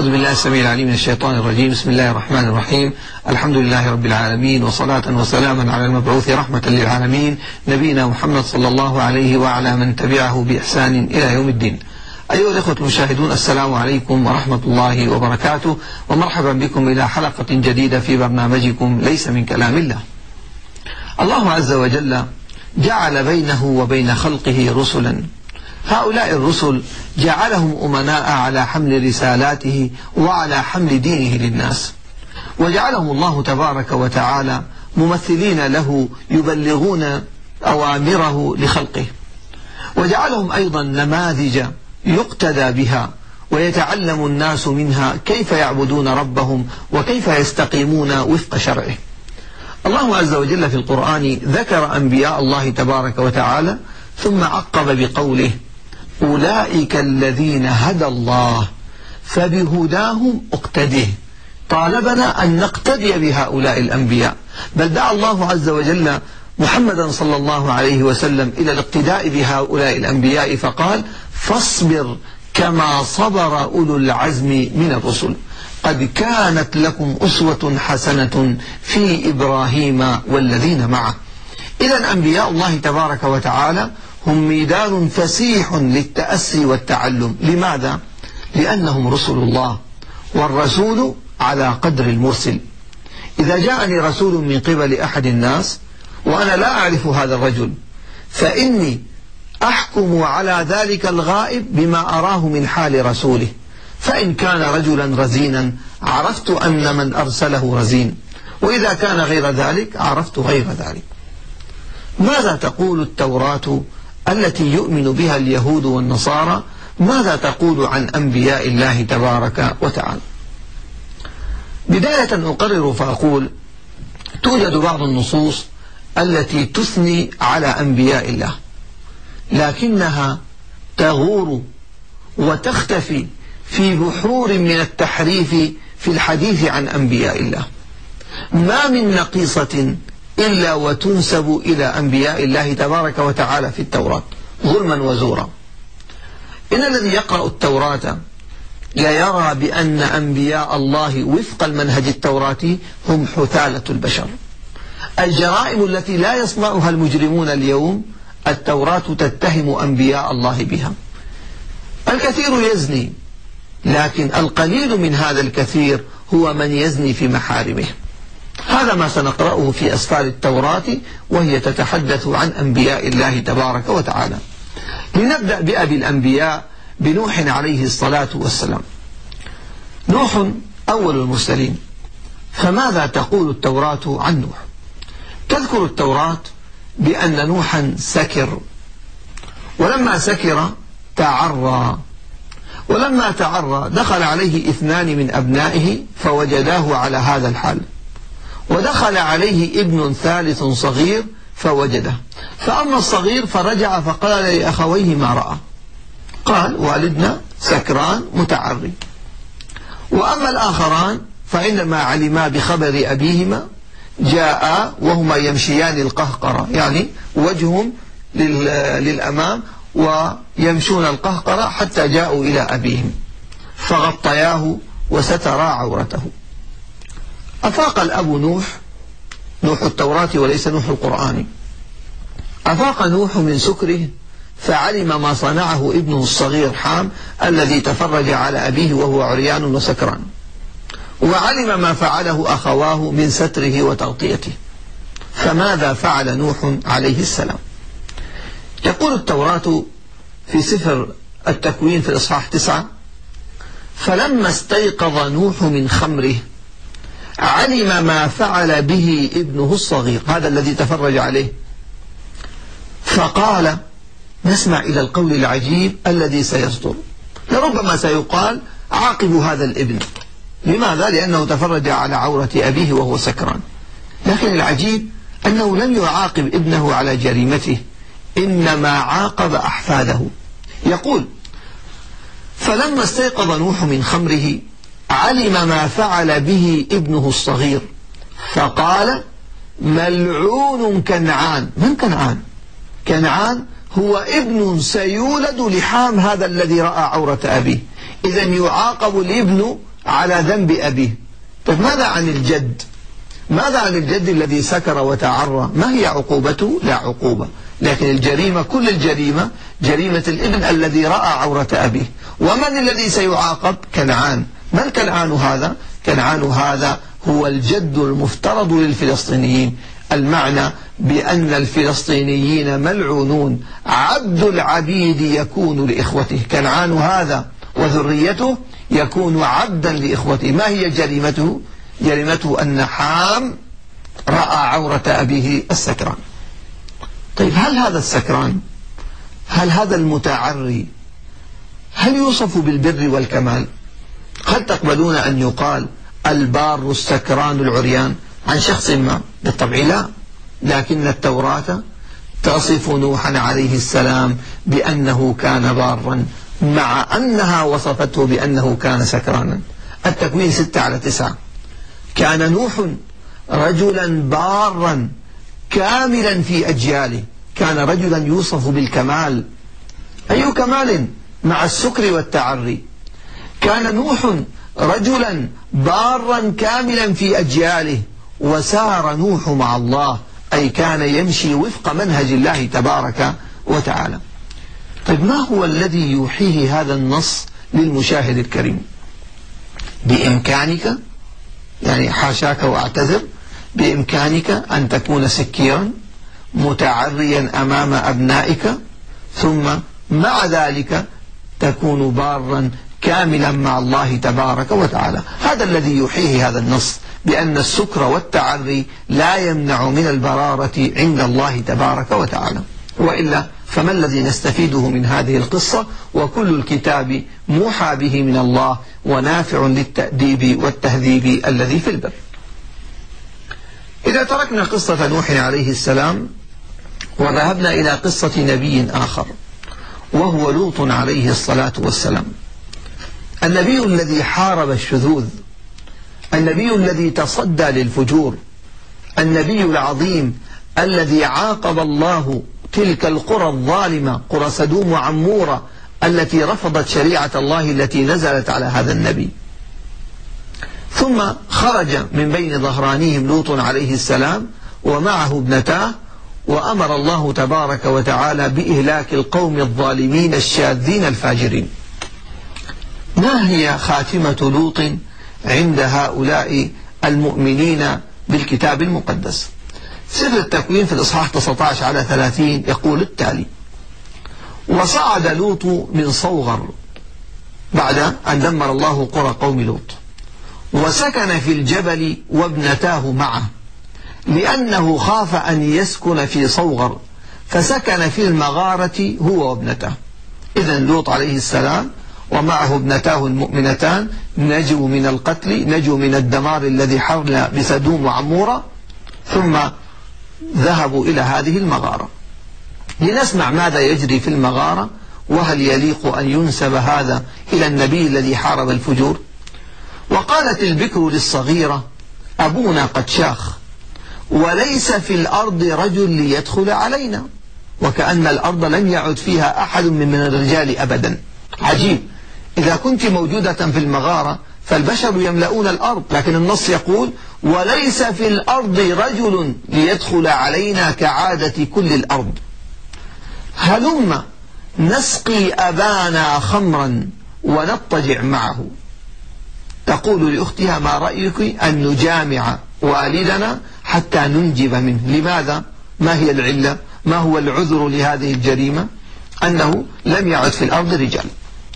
أعوذ بالله السميع العليم من الشيطان الرجيم. بسم الله الرحمن الرحيم. الحمد لله رب العالمين، وصلاة وسلاما على المبعوث رحمة للعالمين نبينا محمد صلى الله عليه وعلى من تبعه بإحسان إلى يوم الدين. أيها الإخوة المشاهدون، السلام عليكم ورحمة الله وبركاته، ومرحبا بكم إلى حلقة جديدة في برنامجكم ليس من كلام الله. الله عز وجل جعل بينه وبين خلقه رسلا، هؤلاء الرسل جعلهم أمناء على حمل رسالاته وعلى حمل دينه للناس، وجعلهم الله تبارك وتعالى ممثلين له يبلغون أوامره لخلقه، وجعلهم أيضا نماذج يقتدى بها ويتعلم الناس منها كيف يعبدون ربهم وكيف يستقيمون وفق شرعه. الله عز وجل في القرآن ذكر أنبياء الله تبارك وتعالى ثم عقب بقوله: أولئك الذين هدى الله فبهداهم اقتده. طالبنا أن نقتدي بهؤلاء الأنبياء، بل دعا الله عز وجل محمدا صلى الله عليه وسلم إلى الاقتداء بهؤلاء الأنبياء فقال: فاصبر كما صبر أولو العزم من الرسل، قد كانت لكم أسوة حسنة في إبراهيم والذين معه. إذن أنبياء الله تبارك وتعالى هم ميدان فسيح للتأسي والتعلم. لماذا؟ لأنهم رسل الله، والرسول على قدر المرسل. إذا جاءني رسول من قبل أحد الناس وأنا لا أعرف هذا الرجل، فإني أحكم على ذلك الغائب بما أراه من حال رسوله، فإن كان رجلا رزينا عرفت أن من أرسله رزين، وإذا كان غير ذلك عرفت غير ذلك. ماذا تقول التوراة التي يؤمن بها اليهود والنصارى؟ ماذا تقول عن أنبياء الله تبارك وتعالى؟ بداية أقرر فأقول: توجد بعض النصوص التي تثني على أنبياء الله، لكنها تغور وتختفي في بحور من التحريف في الحديث عن أنبياء الله. ما من نقيصة إلا وتنسب إلى أنبياء الله تبارك وتعالى في التوراة ظلما وزورا. إن الذي يقرأ التوراة لا يرى بأن أنبياء الله وفق المنهج التوراتي هم حثالة البشر. الجرائم التي لا يصنعها المجرمون اليوم التوراة تتهم أنبياء الله بها. الكثير يزني، لكن القليل من هذا الكثير هو من يزني في محارمه. هذا ما سنقرأه في أسفار التوراة وهي تتحدث عن أنبياء الله تبارك وتعالى. لنبدأ بأبي الأنبياء بنوح عليه الصلاة والسلام. نوح أول المرسلين، فماذا تقول التوراة عن نوح؟ تذكر التوراة بأن نوحا سكر، ولما سكر تعرى، ولما تعرى دخل عليه 2 من أبنائه فوجداه على هذا الحال، ودخل عليه ابن ثالث صغير فوجده، فأما الصغير فرجع فقال لأخويه ما رأى، قال: والدنا سكران متعري. وأما الآخران فإنما علما بخبر أبيهما جاء وهما يمشيان القهقرة، يعني وجههم للأمام ويمشون القهقرة حتى جاءوا إلى أبيهم فغطياه وسترا عورته. أفاق الأب نوح التوراة وليس نوح القرآن، أفاق نوح من سكره فعلم ما صنعه ابنه الصغير حام الذي تفرج على أبيه وهو عريان وسكران، وعلم ما فعله أخواه من ستره وتغطيته. فماذا فعل نوح عليه السلام؟ يقول التوراة في سفر التكوين في الإصحاح 9: فلما استيقظ نوح من خمره علم ما فعل به ابنه الصغير، هذا الذي تفرج عليه، فقال: نسمع إلى القول العجيب الذي سيصدر، لربما سيقال عاقب هذا الابن. لماذا؟ لأنه تفرج على عورة أبيه وهو سكران. لكن العجيب أنه لم يعاقب ابنه على جريمته، إنما عاقب أحفاده. يقول: فلما استيقظ نوح من خمره علم ما فعل به ابنه الصغير فقال: ملعون كنعان. من كنعان؟ كنعان هو ابن سيولد لحام هذا الذي رأى عورة أبيه. إذن يعاقب الابن على ذنب أبيه. طيب ماذا عن الجد؟ ماذا عن الجد الذي سكر وتعرى؟ ما هي عقوبته؟ لا عقوبة، لكن الجريمة كل الجريمة جريمة الابن الذي رأى عورة أبيه. ومن الذي سيعاقب؟ كنعان. من كنعان هذا؟ كنعان هذا هو الجد المفترض للفلسطينيين. المعنى بأن الفلسطينيين ملعونون، عبد العبيد يكون لإخوته. كنعان هذا وذريته يكون عبدا لإخوته. ما هي جريمته؟ جريمته أن حام رأى عورة أبيه السكران. طيب هل هذا السكران، هل هذا المتعري، هل يوصف بالبر والكمال؟ هل تقبلون أن يقال البار السكران العريان عن شخص ما؟ بالطبع لا. لكن التوراة تصف نوحا عليه السلام بأنه كان بارا، مع أنها وصفته بأنه كان سكرانا. التكوين 6:9. كان نوح رجلا بارا كاملا في أجياله. كان رجلا يوصف بالكمال. أي كمال مع السكر والتعري؟ كان نوح رجلا بارا كاملا في أجياله، وسار نوح مع الله، أي كان يمشي وفق منهج الله تبارك وتعالى. طيب ما هو الذي يوحيه هذا النص للمشاهد الكريم؟ بإمكانك، يعني حاشاك وأعتذر، بإمكانك أن تكون سكيرا متعريا أمام أبنائك، ثم مع ذلك تكون بارا كاملا مع الله تبارك وتعالى. هذا الذي يوحيه هذا النص، بأن السكر والتعري لا يمنع من البرارة عند الله تبارك وتعالى. وإلا فما الذي نستفيده من هذه القصة؟ وكل الكتاب موحى به من الله ونافع للتأديب والتهذيب الذي في البر. إذا تركنا قصة نوح عليه السلام وذهبنا إلى قصة نبي آخر، وهو لوط عليه الصلاة والسلام، النبي الذي حارب الشذوذ، النبي الذي تصدى للفجور، النبي العظيم الذي عاقب الله تلك القرى الظالمة، قرى سدوم وعمورة، التي رفضت شريعة الله التي نزلت على هذا النبي. ثم خرج من بين ظهرانيهم لوط عليه السلام ومعه ابنتاه، وأمر الله تبارك وتعالى بإهلاك القوم الظالمين الشاذين الفاجرين. ما هي خاتمة لوط عند هؤلاء المؤمنين بالكتاب المقدس؟ سفر التكوين في الإصحاح 19:30 يقول التالي: وصعد لوط من صوغر بعد أن دمر الله قرى قوم لوط، وسكن في الجبل وابنتاه معه، لأنه خاف أن يسكن في صوغر، فسكن في المغارة هو وابنته. إذن لوط عليه السلام ومعه ابنتاه المؤمنتان نجوا من القتل، نجوا من الدمار الذي حول بسدوم وعمورة، ثم ذهبوا إلى هذه المغارة. لنسمع ماذا يجري في المغارة، وهل يليق أن ينسب هذا إلى النبي الذي حارب الفجور؟ وقالت البكر للصغيرة: أبونا قد شاخ، وليس في الأرض رجل ليدخل علينا. وكأن الأرض لم يعد فيها أحد من الرجال أبدا. عجيب، إذا كنت موجودة في المغارة فالبشر يملؤون الأرض، لكن النص يقول: وليس في الأرض رجل ليدخل علينا كعادة كل الأرض. هلم نسقي أبانا خمرا ونضطجع معه. تقول لأختها: ما رأيك أن نجامع والدنا حتى ننجب منه؟ لماذا؟ ما هي العلة؟ ما هو العذر لهذه الجريمة؟ أنه لم يعد في الأرض رجال.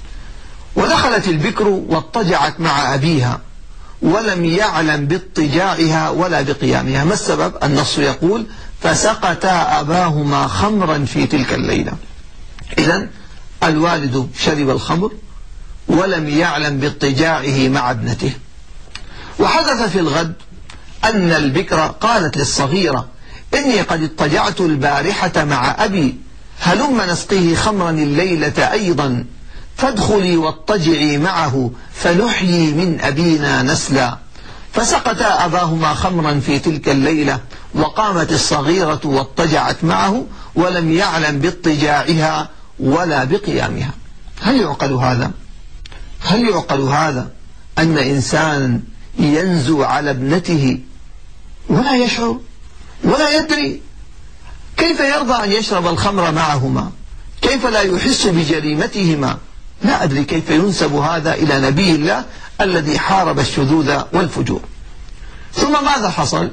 ودخلت البكر واضطجعت مع أبيها، ولم يعلم باضطجاعها ولا بقيامها. ما السبب؟ النص يقول: فسقتا أباهما خمرا في تلك الليلة. إذن الوالد شرب الخمر ولم يعلم باضطجاعه مع ابنته. وحدث في الغد أن البكر قالت للصغيرة: إني قد اضطجعت البارحة مع أبي، هلم نسقيه خمرا الليلة أيضا، فادخلي واضطجعي معه فنحيي من أبينا نسلا. فسقتا أباهما خمرا في تلك الليلة، وقامت الصغيرة واضطجعت معه ولم يعلم باضطجاعها ولا بقيامها. هل يعقل هذا؟ هل يعقل هذا أن إنسان ينزو على ابنته ولا يشعر ولا يدري؟ كيف يرضى أن يشرب الخمر معهما؟ كيف لا يحس بجريمتهما؟ لا أدري كيف ينسب هذا إلى نبي الله الذي حارب الشذوذ والفجور. ثم ماذا حصل؟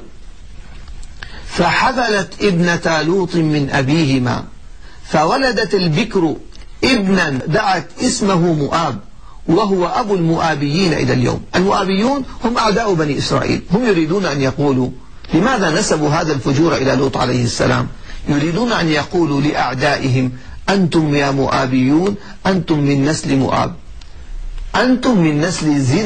فحبلت ابنة لوط من أبيهما، فولدت البكر ابنا دعت اسمه مؤاب، وهو أبو المؤابيين إلى اليوم. المؤابيون هم أعداء بني إسرائيل، هم يريدون أن يقولوا لماذا نسبوا هذا الفجور إلى لوط عليه السلام؟ يريدون أن يقولوا لأعدائهم أنتم يا مؤابيون أنتم من نسل مؤاب، أنتم من نسل زنا.